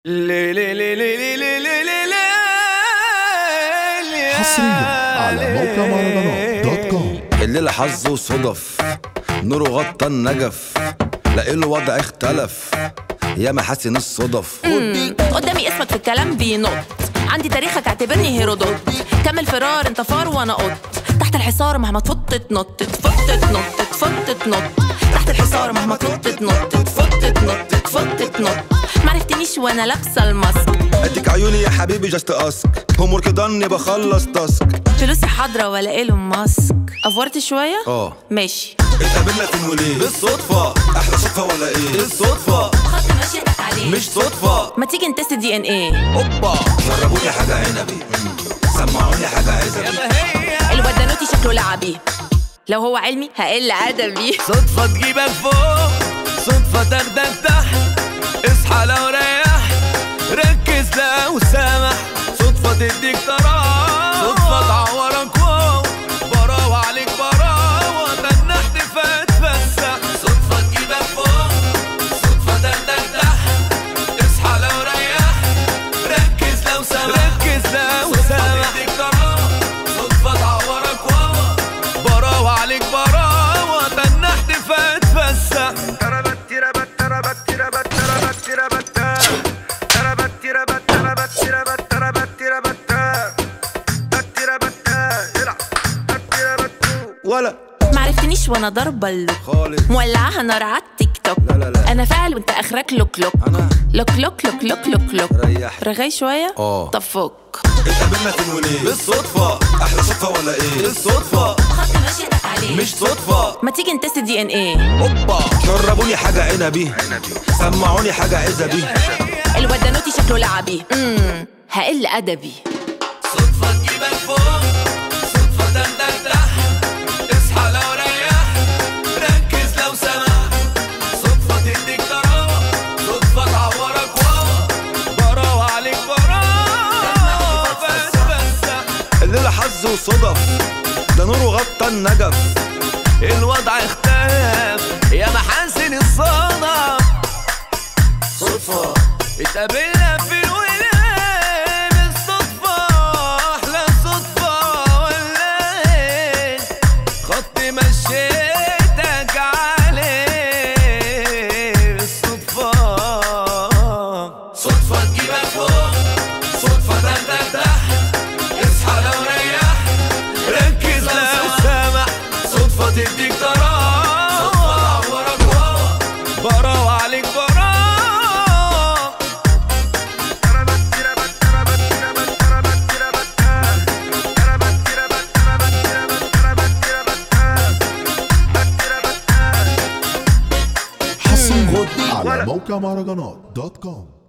لي لي لي لي لي لي لي لي لي حصريا على موقع مهرجانات دوت كوم. الليلة حظ وصدف، نوره غطى النجف، لاقي له وضع اختلف، يا محاسن الصدف. قدامي اسمك في الكلام بينط، عندي تاريخك اعتبرني هيرودوت. كمل فرار انت فار وانا قط، تحت الحصار مهما تفط تنط تفط تنط تفط تنط، تحت الحصار مهما تفط تنط تفط تنط تفط تنط. معرفتنيش وانا لابسه الماسك، اديك عيوني يا حبيبي جاست اسك، هومور كده اني بخلص تاسك. فلوسي حاضره ولا ايلون ماسك. افورت شويه ماشي. اتقابلنا فين وليه؟ بالصدفة. احلى صدفة ولا ايه؟ بالصدفة. خط مشيتك عليه مش صدفة. ما تيجي نتست دي ان ايه. اوبا جربوني حاجة عنبي، سمعوني حاجة عزبي. الواد ده نوتي شكله لعبي، لو هو علمي هقل ادبي. صدفة تجيبك فوق، صدفة تاخدك تحت، اصحى لو ريح، ركز لو سامح. صدفة تديك طراوة، صدفة تعورك واو، براوة عليك براوة، تنح تفتفسح. صدفة تجيبك فوق، صدفة تاخدك تحت، اصحى لو ريح، ركز لو سامح. ركز لو سامح، تديك طراوة، صدفة تعورك واو، براوة عليك براوة، تنح تفتفسح. ولا معرفتنيش وانا ضربه اللوك خالص، مولعاها نار على التيك توك. لا. انا فاعل وانت اخرك لوك لوك أنا لوك لوك لوك لوك لوك لوك. ريح. رغاي شويه طب فك. اتقابلنا فين وليه؟ بالصدفة. احلى صدفة ولا ايه؟ بالصدفة. خط مشيتك عليه مش صدفة. ما تيجي نتست دي ان ايه. اوبا جربوني حاجة عنبي، سمعوني حاجة عزبي. الواد ده نوتي شكله لعبي، هقل ادبي. صدفة تجيبك فوق، صدفة تاخدك تحت، اصحى لو ريح، ركز لو سمح. صدفة تديك طراوة، صدفة تعورك واوا، براوة عليك براوة، فتفسح. الليلة حظ وصدف، ده نوره غطى النجف. الوضع اختلف يا محاسن الصدف. صدفة اتقابلنا في الولاد بالصدفة، أحلى صدفة ولا إيه؟ خط مشيتك عليه بالصدفة. صدفة تجيبك فوق، صدفة تاخدك تحت، اصحى لو ريح، ركز لو سامح. صدفة تديك طراوة، صدفة تعورك واوا، براوة عليك براوة. حصريا على موقع مهرجانات دوت كوم.